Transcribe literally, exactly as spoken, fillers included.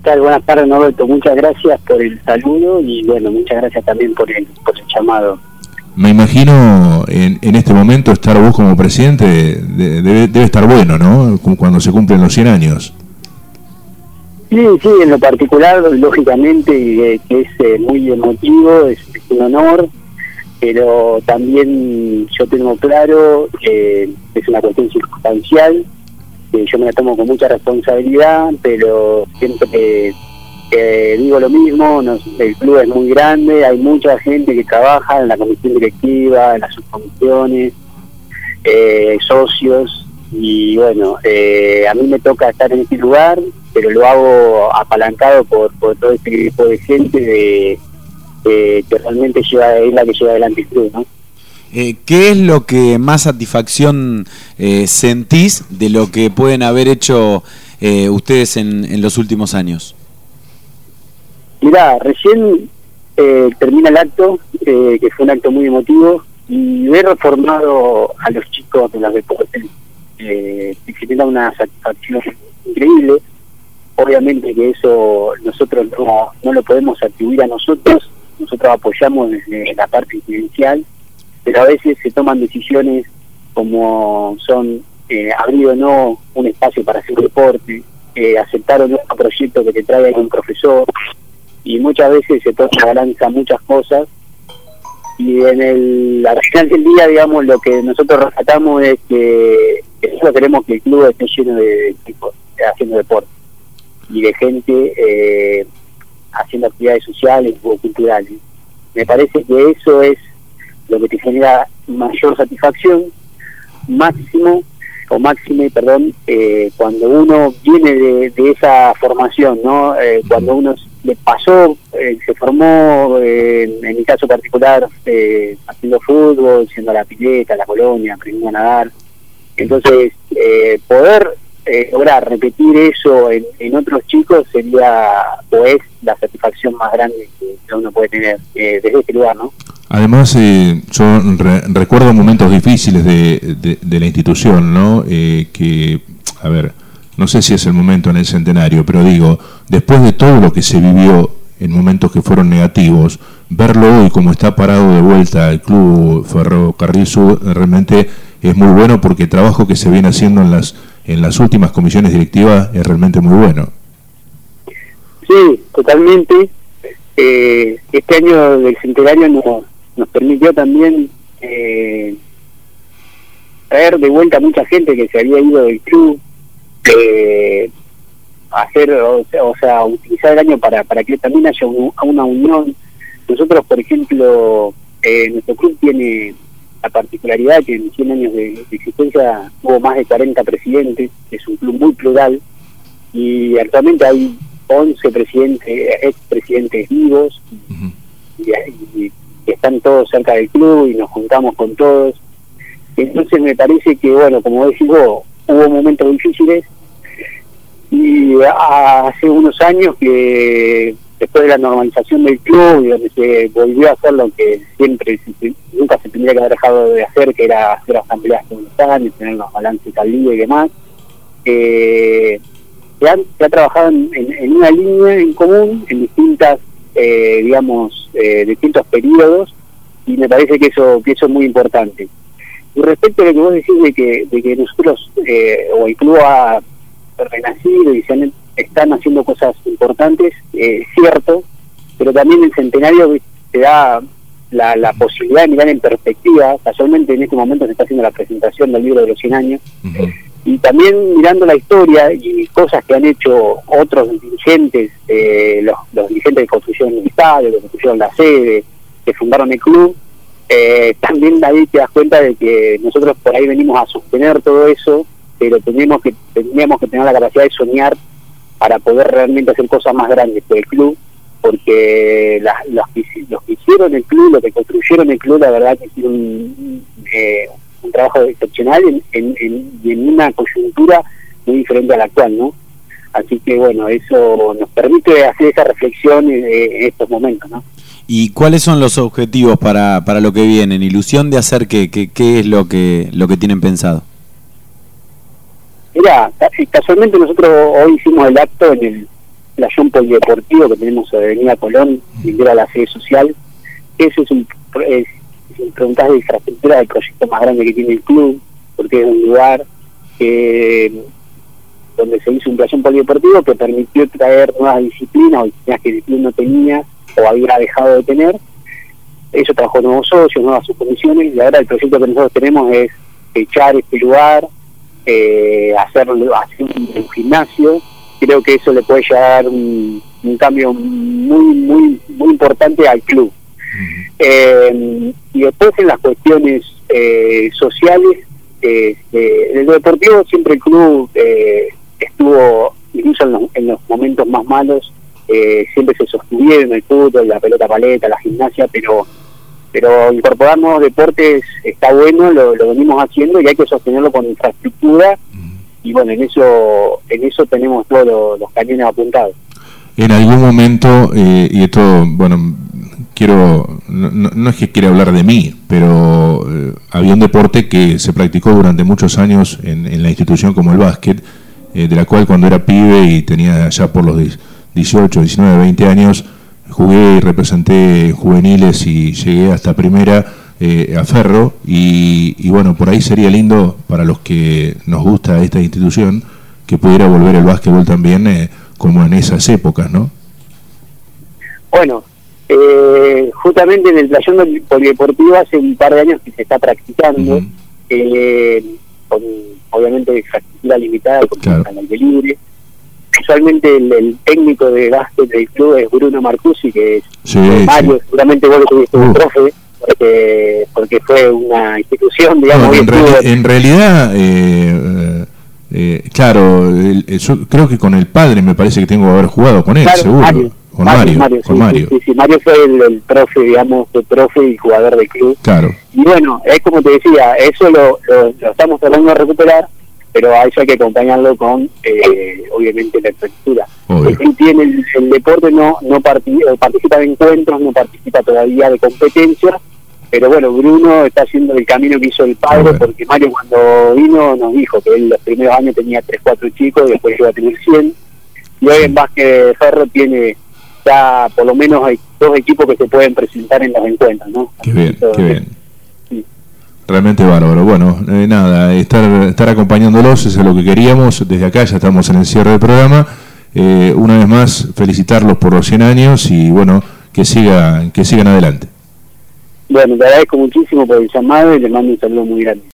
tal? Buenas tardes, Norberto. Muchas gracias por el saludo y bueno, muchas gracias también por el, por el llamado. Me imagino en, en este momento estar vos como presidente de, debe, debe estar bueno, ¿no? Como cuando se cumplen los cien años. Sí, sí, en lo particular, lógicamente, eh, que es eh, muy emotivo, es, es un honor, pero también yo tengo claro que es una cuestión circunstancial, que yo me la tomo con mucha responsabilidad, pero siempre que, que digo lo mismo, nos, el club es muy grande, hay mucha gente que trabaja en la comisión directiva, en las subcomisiones, eh, socios, y bueno, eh, a mí me toca estar en este lugar, pero lo hago apalancado por, por todo este grupo de gente de, de, que realmente lleva, es la que lleva adelante el club, ¿no? Eh, ¿Qué es lo que más satisfacción eh, sentís de lo que pueden haber hecho eh, ustedes en, en los últimos años? Mirá, recién eh, termina el acto, eh, que fue un acto muy emotivo, y ver reformado a los chicos de los deportes eh, genera una satisfacción increíble. Obviamente que eso nosotros no, no lo podemos atribuir a nosotros, nosotros apoyamos desde la parte incidencial, pero a veces se toman decisiones como son eh, abrir o no un espacio para hacer deporte, eh, aceptar o no un proyecto que te traiga algún profesor, y muchas veces se toma a balanza muchas cosas, y en el al final del día, digamos, lo que nosotros rescatamos es que, que nosotros queremos que el club esté lleno de chicos haciendo deporte y de gente eh, haciendo actividades sociales o culturales. Me parece que eso es lo que te genera mayor satisfacción, máximo, o máxime, perdón, eh, cuando uno viene de, de esa formación, ¿no? Eh, cuando uno le pasó, eh, se formó, eh, en mi caso particular, eh, haciendo fútbol, yendo a la pileta, a la colonia, aprendiendo a nadar. Entonces, eh, poder eh, lograr repetir eso en, en otros chicos sería, o es, la satisfacción más grande que uno puede tener eh, desde este lugar, ¿no? Además, eh, yo re recuerdo momentos difíciles de, de, de la institución, ¿no? Eh, que, a ver, no sé si es el momento en el centenario, pero digo, después de todo lo que se vivió en momentos que fueron negativos, verlo hoy como está parado de vuelta el Club Ferrocarril Sur realmente es muy bueno, porque el trabajo que se viene haciendo en las en las últimas comisiones directivas es realmente muy bueno. Sí, totalmente. Eh, este año del centenario nos, nos permitió también eh, traer de vuelta a mucha gente que se había ido del club, eh, hacer, o sea, o sea, utilizar el año para, para que también haya un, una unión. Nosotros, por ejemplo, eh, nuestro club tiene la particularidad que en cien años de, de existencia hubo más de cuarenta presidentes, es un club muy plural, y actualmente hay once presidentes, expresidentes vivos, uh-huh. y, y, y están todos cerca del club y nos juntamos con todos. Entonces me parece que, bueno, como decís vos, hubo momentos difíciles, y hace unos años que después de la normalización del club y donde se volvió a hacer lo que siempre nunca se tendría que haber dejado de hacer, que era hacer asambleas comunitarias, tener los balances al día y demás, eh, se, han, se ha trabajado en, en, en una línea en común en distintas eh, digamos eh, distintos periodos, y me parece que eso que eso es muy importante. Y respecto a lo que vos decís de que de que nosotros eh, o el club ha renacido y se han, están haciendo cosas importantes, eh, cierto, pero también el centenario te da la, la posibilidad de mirar en perspectiva. Casualmente en este momento se está haciendo la presentación del libro de los cien años, uh-huh. y también mirando la historia y cosas que han hecho otros dirigentes, eh, los, los dirigentes que construyeron el estadio, que construyeron la sede, que fundaron el club, eh, también ahí te das cuenta de que nosotros por ahí venimos a sostener todo eso, pero tenemos que tendríamos que tener la capacidad de soñar para poder realmente hacer cosas más grandes por el club, porque la, los, que, los que hicieron el club, los que construyeron el club, la verdad que hicieron un, eh, un trabajo excepcional en, en, en, y en una coyuntura muy diferente a la actual, ¿no? Así que bueno, eso nos permite hacer esa reflexión en, en estos momentos, ¿no? ¿Y cuáles son los objetivos para, para lo que viene? ¿Ilusión de hacer qué? ¿Qué, qué es lo que, lo que tienen pensado? Mira, casualmente nosotros hoy hicimos el acto en el playón polideportivo que tenemos sobre Avenida Colón, y era la sede social. Ese es un, es, si me preguntás de infraestructura, del proyecto más grande que tiene el club, porque es un lugar que, donde se hizo un playón polideportivo que permitió traer nuevas disciplinas o disciplinas que el club no tenía o había dejado de tener. Eso trajo nuevos socios, nuevas subcomisiones, y ahora el proyecto que nosotros tenemos es echar este lugar, eh, hacerlo, hacer un, un gimnasio. Creo que eso le puede llevar un, un cambio muy muy muy importante al club. Uh-huh. eh, y después en las cuestiones eh, sociales, eh, eh, en lo deportivo siempre el club eh, estuvo, incluso en los, en los momentos más malos, eh, siempre se sostuvieron el fútbol, la pelota paleta, la gimnasia, pero pero incorporar nuevos deportes está bueno, lo, lo venimos haciendo y hay que sostenerlo con infraestructura. Uh-huh. Y bueno, en eso en eso tenemos todos los, los cañones apuntados. En algún momento, eh, y esto, bueno, quiero, no, no es que quiera hablar de mí, pero eh, había un deporte que se practicó durante muchos años en, en la institución como el básquet, eh, de la cual cuando era pibe y tenía ya por los dieciocho, diecinueve, veinte años, jugué y representé juveniles y llegué hasta primera eh, a Ferro, y, y bueno, por ahí sería lindo para los que nos gusta esta institución que pudiera volver el básquetbol también eh, como en esas épocas, ¿no? Bueno, eh, justamente en el playón polideportivo hace un par de años que se está practicando, uh-huh. eh, con obviamente infraestructura limitada, con claro. el aire libre. Usualmente el, el técnico de básquet del club es Bruno Marcusi, que es sí, Mario, sí. seguramente vos lo tuviste un uh. profe, porque, porque fue una institución, digamos. No, en, reali- en realidad, eh, eh, claro, el, el, yo creo que con el padre me parece que tengo que haber jugado con él, claro, seguro. Mario, con Mario, Mario, Mario, con sí, Mario. Sí, sí, Mario fue el, el profe, digamos, el profe y jugador del club. Claro. Y bueno, es como te decía, eso lo, lo, lo estamos tratando de recuperar, pero a eso hay que acompañarlo con, eh, obviamente, la infraestructura. El club tiene el, el deporte, no no participa, participa de encuentros, no participa todavía de competencias, pero bueno, Bruno está haciendo el camino que hizo el padre, bueno. porque Mario cuando vino nos dijo que él los primeros años tenía tres, cuatro chicos y después iba a tener cien, y hoy en Básquet Ferro tiene ya por lo menos hay dos equipos que se pueden presentar en los encuentros, ¿no? Qué bien, Entonces, qué bien. Sí. Realmente bárbaro. Bueno, eh, nada, estar estar acompañándolos, eso es lo que queríamos. Desde acá ya estamos en el cierre del programa. Eh, una vez más, felicitarlos por los cien años y bueno, que siga, que sigan adelante. Bueno, te agradezco muchísimo por el llamado y les mando un saludo muy grande.